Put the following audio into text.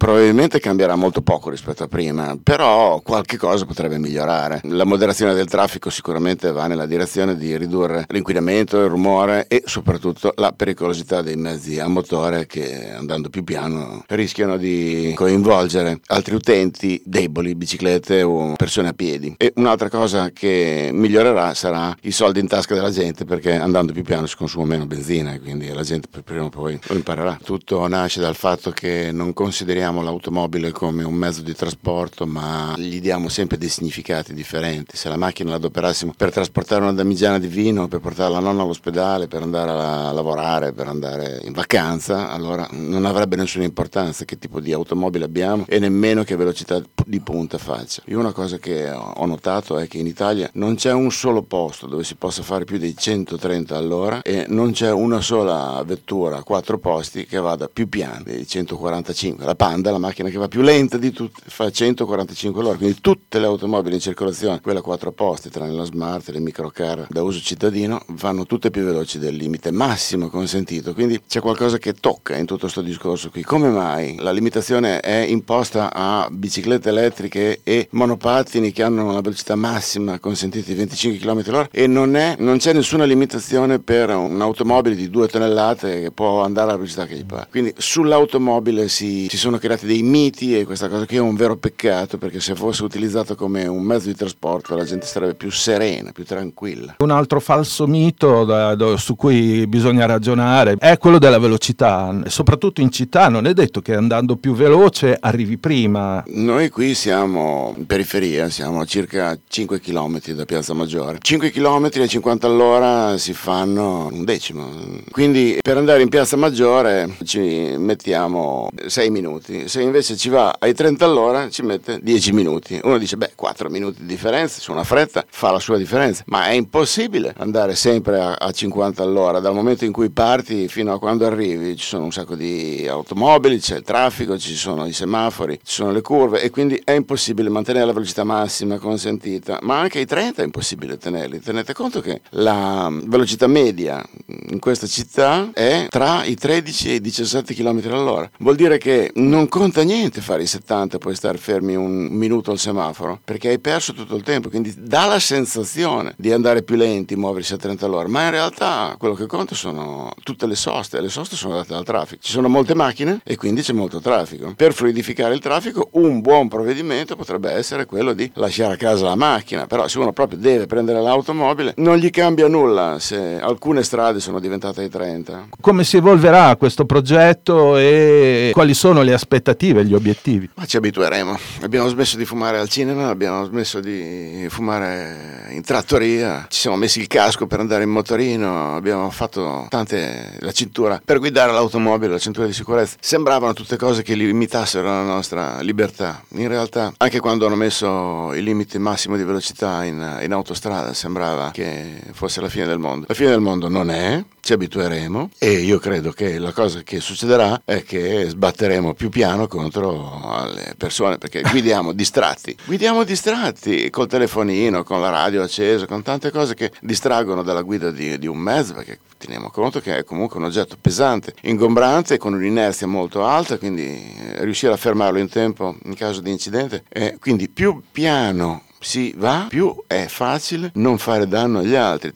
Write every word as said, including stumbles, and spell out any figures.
Probabilmente cambierà molto poco rispetto a prima, però qualche cosa potrebbe migliorare. La moderazione del traffico sicuramente va nella direzione di ridurre l'inquinamento, il rumore e soprattutto la pericolosità dei mezzi a motore che, andando più piano, rischiano di coinvolgere altri utenti deboli, biciclette o persone a piedi. E un'altra cosa che migliorerà sarà i soldi in tasca della gente, perché andando più piano si consuma meno benzina e quindi la gente prima o poi lo imparerà. Tutto nasce dal fatto che non consideriamo l'automobile come un mezzo di trasporto, ma gli diamo sempre dei significati differenti. Se la macchina la adoperassimo per trasportare una damigiana di vino, per portare la nonna all'ospedale, per andare a lavorare, per andare in vacanza, allora non avrebbe nessuna importanza che tipo di automobile abbiamo e nemmeno che velocità di punta faccia. Io una cosa che ho notato è che in Italia non c'è un solo posto dove si possa fare più dei centotrenta all'ora e non c'è una sola vettura a quattro posti che vada più piano dei centoquarantacinque. La Panda, la macchina che va più lenta di tutte, fa centoquarantacinque all'ora, quindi tutte le automobili in circolazione, quelle a quattro posti, tranne la Smart e le microcar da uso cittadino, vanno tutte più veloci del limite massimo consentito, quindi c'è qualcosa che tocca in tutto questo discorso qui. Come mai la limitazione è imposta a biciclette elettriche e monopattini che hanno una velocità massima consentita di venticinque chilometri all'ora e non, è, non c'è nessuna limitazione per un'automobile di due tonnellate che può andare alla velocità che gli pare? Quindi sull'automobile si, si sono creati dei miti e questa cosa qui è un vero peccato, perché se fosse utilizzato come un mezzo di trasporto la gente sarebbe più serena, più tranquilla. Un altro falso mito da, da, su cui bisogna ragionare è quello della velocità, soprattutto in città. Non è detto che andando più veloce arrivi prima. Noi qui siamo in periferia, siamo a circa cinque chilometri da Piazza Maggiore. cinque chilometri a cinquanta all'ora si fanno un decimo, quindi per andare in Piazza Maggiore ci mettiamo sei minuti, se invece ci va ai trenta all'ora ci mette dieci minuti. Uno dice beh, quattro minuti di differenza, su una fretta fa la sua differenza, ma è impossibile andare sempre a, a cinquanta all'ora. Dal momento in cui parti fino a quando arrivi ci sono un sacco di automobili, c'è il traffico, ci sono i semafori, ci sono le curve e quindi è impossibile mantenere la velocità massima consentita, ma anche i trenta è impossibile tenerli. Tenete conto che la velocità media in questa città è tra i tredici e i diciassette chilometri all'ora. Vuol dire che non conta niente fare i settanta e poi stare fermi un minuto al semaforo, perché hai perso tutto il tempo, quindi dà la sensazione di andare più lenti, muoversi a trenta all'ora, ma in realtà quello che conta sono tutte le soste, le soste sono date dal traffico. Ci sono molte macchine e quindi c'è molto traffico. Per fluidificare il traffico un buon provvedimento potrebbe essere quello di lasciare a casa la macchina, però se uno proprio deve prendere l'automobile non gli cambia nulla se alcune strade sono diventate ai trenta. Come si evolverà questo progetto e quali sono le aspettative, gli obiettivi? Ma ci abitueremo. Abbiamo smesso di fumare al cinema, abbiamo smesso di fumare in trattoria, ci siamo messi il casco per andare in motorino, abbiamo fatto tante, la cintura per guidare l'automobile, la cintura di sicurezza. Sembravano tutte cose che limitassero la nostra libertà. In realtà anche quando hanno messo il limite massimo di velocità in, in autostrada sembrava che fosse la fine del mondo. La fine del mondo non è, ci abitueremo e io credo che la cosa che succederà è che sbatteremo più piano contro le persone, perché guidiamo distratti, guidiamo distratti col telefonino, con la radio accesa, con tante cose che distraggono dalla guida di, di un mezzo, perché teniamo conto che è comunque un oggetto pesante, ingombrante, con un'inerzia molto alta, quindi riuscire a fermarlo in tempo in caso di incidente, e quindi più piano si va, più è facile non fare danno agli altri.